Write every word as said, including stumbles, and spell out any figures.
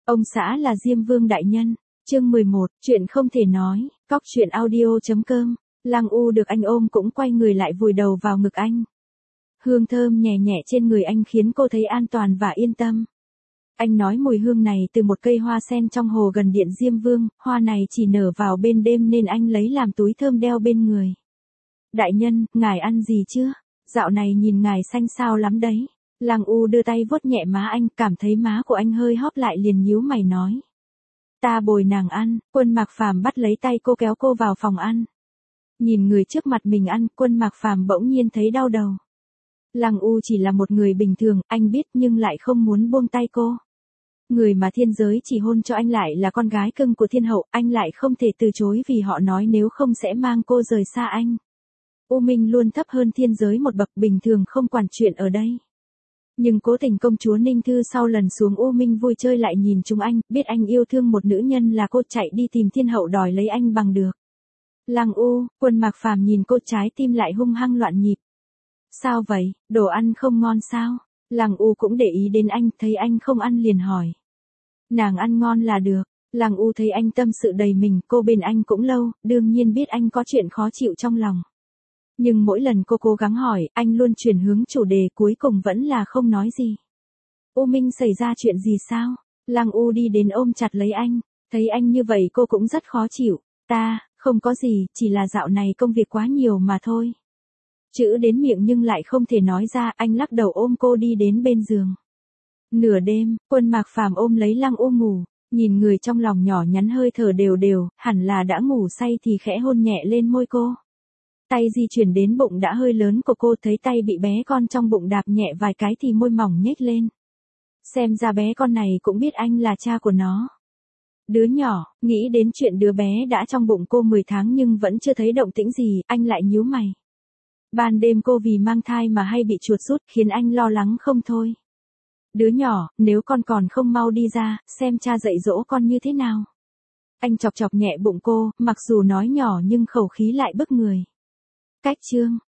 Ông xã là Diêm Vương đại nhân. Chương mười một, chuyện không thể nói, cóc truyện audio.com. Lăng U được anh ôm cũng quay người lại vùi đầu vào ngực anh. Hương thơm nhẹ nhẹ trên người anh khiến cô thấy an toàn và yên tâm. Anh nói mùi hương này từ một cây hoa sen trong hồ gần điện Diêm Vương, hoa này chỉ nở vào bên đêm nên anh lấy làm túi thơm đeo bên người. Đại nhân, ngài ăn gì chưa? Dạo này nhìn ngài xanh xao lắm đấy. Lăng U đưa tay vuốt nhẹ má anh, cảm thấy má của anh hơi hóp lại liền nhíu mày nói. Ta bồi nàng ăn. Quân Mạc Phàm bắt lấy tay cô kéo cô vào phòng ăn. Nhìn người trước mặt mình ăn, Quân Mạc Phàm bỗng nhiên thấy đau đầu. Lăng U chỉ là một người bình thường, anh biết nhưng lại không muốn buông tay cô. Người mà thiên giới chỉ hôn cho anh lại là con gái cưng của thiên hậu, anh lại không thể từ chối vì họ nói nếu không sẽ mang cô rời xa anh. U Minh luôn thấp hơn thiên giới một bậc, bình thường không quản chuyện ở đây. Nhưng cố tình công chúa Ninh Thư sau lần xuống U Minh vui chơi lại nhìn chúng anh, biết anh yêu thương một nữ nhân là cô chạy đi tìm thiên hậu đòi lấy anh bằng được. Lăng U, Quân Mạc Phàm nhìn cô trái tim lại hung hăng loạn nhịp. Sao vậy, đồ ăn không ngon sao? Lăng U cũng để ý đến anh, thấy anh không ăn liền hỏi. Nàng ăn ngon là được. Lăng U thấy anh tâm sự đầy mình, cô bên anh cũng lâu, đương nhiên biết anh có chuyện khó chịu trong lòng. Nhưng mỗi lần cô cố gắng hỏi, anh luôn chuyển hướng chủ đề, cuối cùng vẫn là không nói gì. U Minh xảy ra chuyện gì sao? Lăng U đi đến ôm chặt lấy anh, thấy anh như vậy cô cũng rất khó chịu. Ta, không có gì, chỉ là dạo này công việc quá nhiều mà thôi. Chữ đến miệng nhưng lại không thể nói ra, anh lắc đầu ôm cô đi đến bên giường. Nửa đêm, Quân Mạc Phàm ôm lấy Lăng U ngủ, nhìn người trong lòng nhỏ nhắn hơi thở đều đều, hẳn là đã ngủ say thì khẽ hôn nhẹ lên môi cô. Tay di chuyển đến bụng đã hơi lớn của cô, thấy tay bị bé con trong bụng đạp nhẹ vài cái thì môi mỏng nhếch lên. Xem ra bé con này cũng biết anh là cha của nó. Đứa nhỏ, nghĩ đến chuyện đứa bé đã trong bụng cô mười tháng nhưng vẫn chưa thấy động tĩnh gì, anh lại nhíu mày. Ban đêm cô vì mang thai mà hay bị chuột rút khiến anh lo lắng không thôi. Đứa nhỏ, nếu con còn không mau đi ra, xem cha dạy dỗ con như thế nào. Anh chọc chọc nhẹ bụng cô, mặc dù nói nhỏ nhưng khẩu khí lại bức người. Cách chương.